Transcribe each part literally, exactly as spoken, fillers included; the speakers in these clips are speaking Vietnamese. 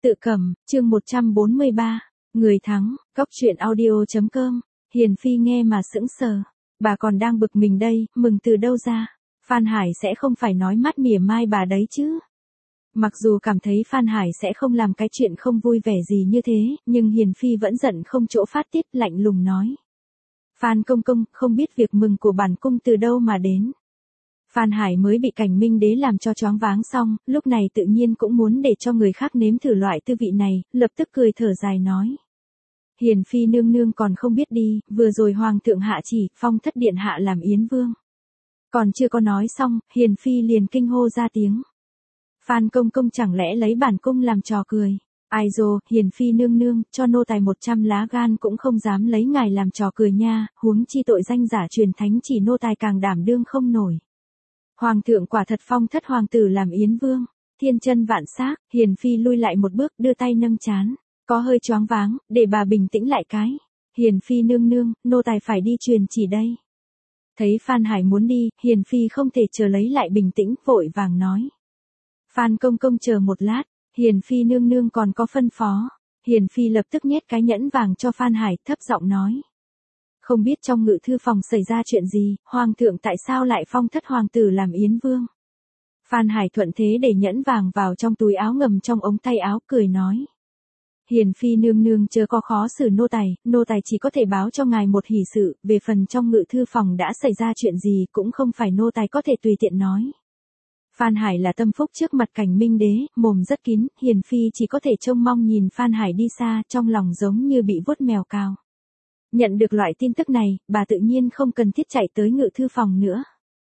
Tự cầm, chương một trăm bốn mươi ba, người thắng, góc truyện audio.com, Hiền Phi nghe mà sững sờ. Bà còn đang bực mình đây, mừng từ đâu ra? Phan Hải sẽ không phải nói mắt mỉa mai bà đấy chứ? Mặc dù cảm thấy Phan Hải sẽ không làm cái chuyện không vui vẻ gì như thế, nhưng Hiền Phi vẫn giận không chỗ phát tiết, lạnh lùng nói. Phan công công, không biết việc mừng của bản cung từ đâu mà đến. Phan Hải mới bị Cảnh Minh Đế làm cho choáng váng xong, lúc này tự nhiên cũng muốn để cho người khác nếm thử loại tư vị này, lập tức cười thở dài nói. Hiền Phi nương nương còn không biết đi, vừa rồi Hoàng thượng hạ chỉ, phong thất điện hạ làm Yến Vương. Còn chưa có nói xong, Hiền Phi liền kinh hô ra tiếng. Phan công công chẳng lẽ lấy bản cung làm trò cười. Ai dồ, Hiền Phi nương nương, cho nô tài một trăm lá gan cũng không dám lấy ngài làm trò cười nha, huống chi tội danh giả truyền thánh chỉ nô tài càng đảm đương không nổi. Hoàng thượng quả thật phong thất hoàng tử làm Yến Vương, thiên chân vạn xác. Hiền Phi lui lại một bước, đưa tay nâng trán, có hơi choáng váng, để bà bình tĩnh lại cái. Hiền Phi nương nương, nô tài phải đi truyền chỉ đây. Thấy Phan Hải muốn đi, Hiền Phi không thể chờ lấy lại bình tĩnh, vội vàng nói. Phan công công chờ một lát, Hiền Phi nương nương còn có phân phó. Hiền Phi lập tức nhét cái nhẫn vàng cho Phan Hải, thấp giọng nói. Không biết trong ngự thư phòng xảy ra chuyện gì, Hoàng thượng tại sao lại phong thất hoàng tử làm Yến Vương. Phan Hải thuận thế để nhẫn vàng vào trong túi áo ngầm trong ống tay áo, cười nói. Hiền Phi nương nương chớ có khó xử nô tài, nô tài chỉ có thể báo cho ngài một hỷ sự, về phần trong ngự thư phòng đã xảy ra chuyện gì cũng không phải nô tài có thể tùy tiện nói. Phan Hải là tâm phúc trước mặt Cảnh Minh Đế, mồm rất kín, Hiền Phi chỉ có thể trông mong nhìn Phan Hải đi xa, trong lòng giống như bị vuốt mèo cào. Nhận được loại tin tức này, bà tự nhiên không cần thiết chạy tới ngự thư phòng nữa.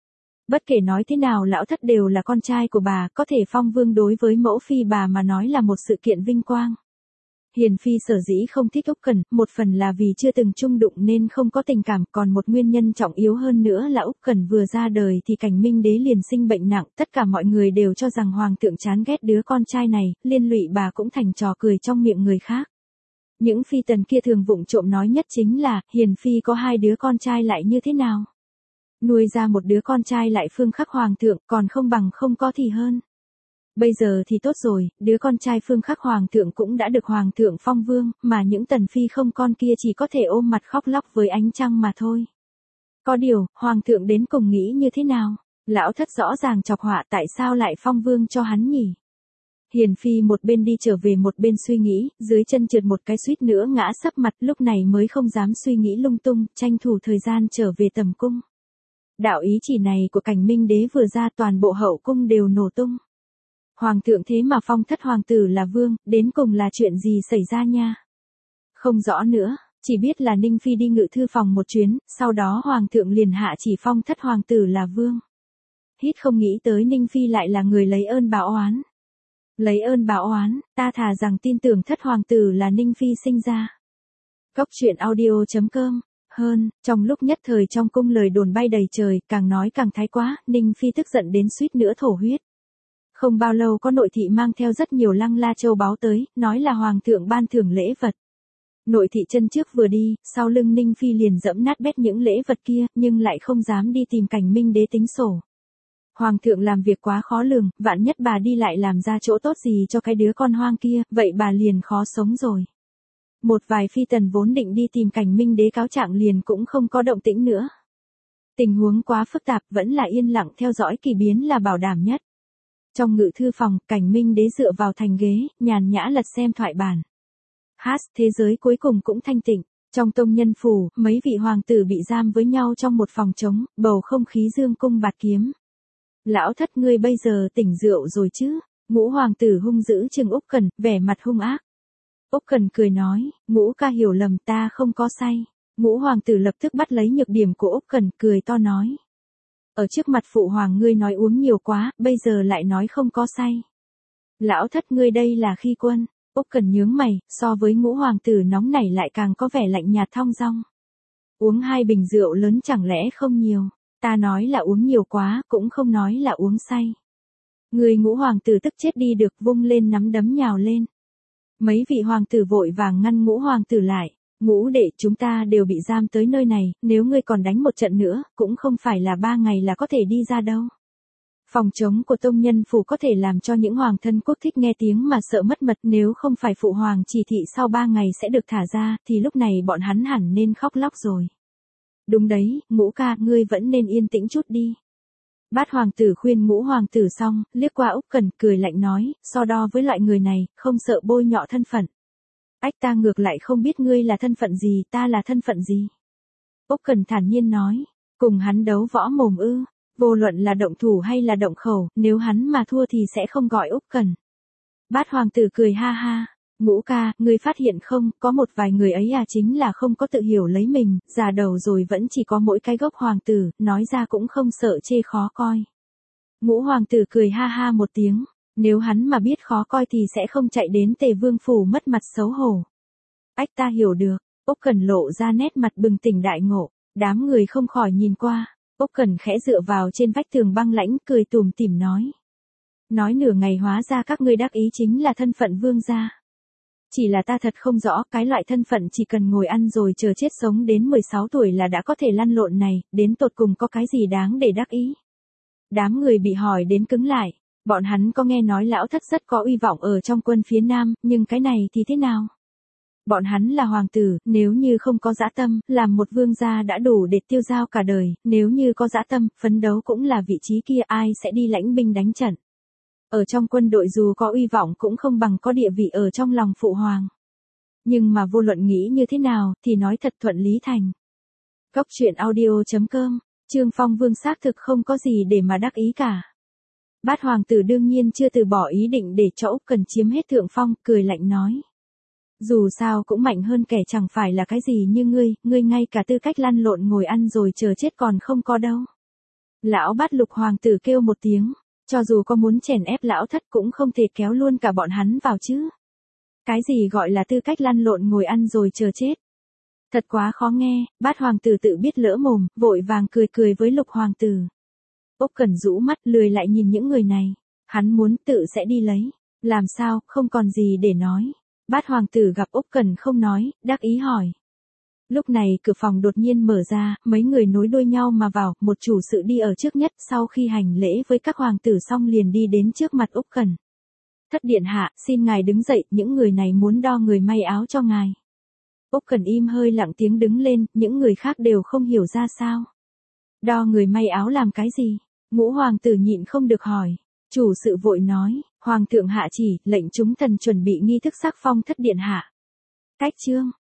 Bất kể nói thế nào lão thất đều là con trai của bà, có thể phong vương đối với mẫu phi bà mà nói là một sự kiện vinh quang. Hiền Phi sở dĩ không thích Úc Cẩn, một phần là vì chưa từng chung đụng nên không có tình cảm, còn một nguyên nhân trọng yếu hơn nữa là Úc Cẩn vừa ra đời thì Cảnh Minh Đế liền sinh bệnh nặng, tất cả mọi người đều cho rằng Hoàng thượng chán ghét đứa con trai này, liên lụy bà cũng thành trò cười trong miệng người khác. Những phi tần kia thường vụng trộm nói nhất chính là, Hiền Phi có hai đứa con trai lại như thế nào? Nuôi ra một đứa con trai lại phương khắc Hoàng thượng, còn không bằng không có thì hơn. Bây giờ thì tốt rồi, đứa con trai phương khắc Hoàng thượng cũng đã được Hoàng thượng phong vương, mà những tần phi không con kia chỉ có thể ôm mặt khóc lóc với ánh trăng mà thôi. Có điều, Hoàng thượng đến cùng nghĩ như thế nào? Lão thất rõ ràng chọc họa, tại sao lại phong vương cho hắn nhỉ? Hiền Phi một bên đi trở về một bên suy nghĩ, dưới chân trượt một cái suýt nữa ngã sấp mặt, lúc này mới không dám suy nghĩ lung tung, tranh thủ thời gian trở về tầm cung. Đạo ý chỉ này của Cảnh Minh Đế vừa ra, toàn bộ hậu cung đều nổ tung. Hoàng thượng thế mà phong thất hoàng tử là vương, đến cùng là chuyện gì xảy ra nha? Không rõ nữa, chỉ biết là Ninh Phi đi ngự thư phòng một chuyến, sau đó Hoàng thượng liền hạ chỉ phong thất hoàng tử là vương. Hít không nghĩ tới Ninh Phi lại là người lấy ơn báo oán. Lấy ơn báo oán, ta thà rằng tin tưởng thất hoàng tử là Ninh Phi sinh ra. Góc truyện audio.com, hơn, trong lúc nhất thời trong cung lời đồn bay đầy trời, càng nói càng thái quá, Ninh Phi tức giận đến suýt nữa thổ huyết. Không bao lâu có nội thị mang theo rất nhiều lăng la châu báu tới, nói là Hoàng thượng ban thưởng lễ vật. Nội thị chân trước vừa đi, sau lưng Ninh Phi liền dẫm nát bét những lễ vật kia, nhưng lại không dám đi tìm Cảnh Minh Đế tính sổ. Hoàng thượng làm việc quá khó lường, vạn nhất bà đi lại làm ra chỗ tốt gì cho cái đứa con hoang kia, vậy bà liền khó sống rồi. Một vài phi tần vốn định đi tìm Cảnh Minh Đế cáo trạng liền cũng không có động tĩnh nữa. Tình huống quá phức tạp, vẫn là yên lặng theo dõi kỳ biến là bảo đảm nhất. Trong ngự thư phòng, Cảnh Minh Đế dựa vào thành ghế, nhàn nhã lật xem thoại bản. Hát, thế giới cuối cùng cũng thanh tịnh. Trong tông nhân phủ, mấy vị hoàng tử bị giam với nhau trong một phòng trống, bầu không khí dương cung bạt kiếm. Lão thất ngươi bây giờ tỉnh rượu rồi chứ? Ngũ hoàng tử hung dữ trừng Úc Cẩn, vẻ mặt hung ác. Úc Cẩn cười nói, Ngũ ca hiểu lầm, ta không có say. Ngũ hoàng tử lập tức bắt lấy nhược điểm của Úc Cẩn, cười to nói. Ở trước mặt phụ hoàng ngươi nói uống nhiều quá, bây giờ lại nói không có say. Lão thất ngươi đây là khi quân. Úc Cẩn nhướng mày, so với ngũ hoàng tử nóng nảy lại càng có vẻ lạnh nhạt thong dong. Uống hai bình rượu lớn chẳng lẽ không nhiều, ta nói là uống nhiều quá, cũng không nói là uống say. Người ngũ hoàng tử tức chết đi được, vung lên nắm đấm nhào lên. Mấy vị hoàng tử vội vàng ngăn ngũ hoàng tử lại. Ngũ đệ, chúng ta đều bị giam tới nơi này, nếu ngươi còn đánh một trận nữa, cũng không phải là ba ngày là có thể đi ra đâu. Phòng chống của tông nhân phủ có thể làm cho những hoàng thân quốc thích nghe tiếng mà sợ mất mật, nếu không phải phụ hoàng chỉ thị sau ba ngày sẽ được thả ra, thì lúc này bọn hắn hẳn nên khóc lóc rồi. Đúng đấy, Ngũ ca, ngươi vẫn nên yên tĩnh chút đi. Bát hoàng tử khuyên Ngũ hoàng tử xong, liếc qua Úc Cẩn cười lạnh nói, so đo với loại người này, không sợ bôi nhọ thân phận. Ách, ta ngược lại không biết ngươi là thân phận gì, ta là thân phận gì. Úc Cẩn thản nhiên nói, cùng hắn đấu võ mồm ư? Vô luận là động thủ hay là động khẩu, nếu hắn mà thua thì sẽ không gọi Úc Cẩn. Bát hoàng tử cười ha ha, Ngũ ca, ngươi phát hiện không, có một vài người ấy à chính là không có tự hiểu lấy mình, già đầu rồi vẫn chỉ có mỗi cái gốc hoàng tử, nói ra cũng không sợ chê khó coi. Ngũ hoàng tử cười ha ha một tiếng, nếu hắn mà biết khó coi thì sẽ không chạy đến Tề Vương phủ mất mặt xấu hổ. Ách, ta hiểu được. Úc Cẩn lộ ra nét mặt bừng tỉnh đại ngộ, đám người không khỏi nhìn qua. Úc Cẩn khẽ dựa vào trên vách tường băng lãnh, cười tủm tỉm nói. Nói nửa ngày hóa ra các ngươi đắc ý chính là thân phận vương gia. Chỉ là ta thật không rõ, cái loại thân phận chỉ cần ngồi ăn rồi chờ chết sống đến mười sáu tuổi là đã có thể lăn lộn này, đến tột cùng có cái gì đáng để đắc ý. Đám người bị hỏi đến cứng lại, bọn hắn có nghe nói lão thất rất có uy vọng ở trong quân phía Nam, nhưng cái này thì thế nào? Bọn hắn là hoàng tử, nếu như không có dã tâm, làm một vương gia đã đủ để tiêu dao cả đời, nếu như có dã tâm, phấn đấu cũng là vị trí kia, ai sẽ đi lãnh binh đánh trận. Ở trong quân đội dù có uy vọng cũng không bằng có địa vị ở trong lòng phụ hoàng. Nhưng mà vô luận nghĩ như thế nào, thì nói thật thuận lý thành. Góc truyện audio chấm com, Trương Phong Vương xác thực không có gì để mà đắc ý cả. Bát hoàng tử đương nhiên chưa từ bỏ ý định để cho Úc Cẩn chiếm hết thượng phong, cười lạnh nói. Dù sao cũng mạnh hơn kẻ chẳng phải là cái gì như ngươi, ngươi ngay cả tư cách lăn lộn ngồi ăn rồi chờ chết còn không có đâu. Lão Bát lục hoàng tử kêu một tiếng, cho dù có muốn chèn ép lão thất cũng không thể kéo luôn cả bọn hắn vào chứ. Cái gì gọi là tư cách lăn lộn ngồi ăn rồi chờ chết? Thật quá khó nghe, Bát hoàng tử tự biết lỡ mồm, vội vàng cười cười với lục hoàng tử. Úc Cẩn rũ mắt lười lại nhìn những người này, hắn muốn tự sẽ đi lấy, làm sao, không còn gì để nói. Bát hoàng tử gặp Úc Cẩn không nói, đắc ý hỏi. Lúc này cửa phòng đột nhiên mở ra, mấy người nối đuôi nhau mà vào, một chủ sự đi ở trước nhất, sau khi hành lễ với các hoàng tử xong liền đi đến trước mặt Úc Cẩn. Thất điện hạ, xin ngài đứng dậy, những người này muốn đo người may áo cho ngài. Úc Cẩn im hơi lặng tiếng đứng lên, những người khác đều không hiểu ra sao. Đo người may áo làm cái gì? Ngũ hoàng tử nhịn không được hỏi. Chủ sự vội nói, hoàng thượng hạ chỉ, lệnh chúng thần chuẩn bị nghi thức sắc phong thất điện hạ. Cách chương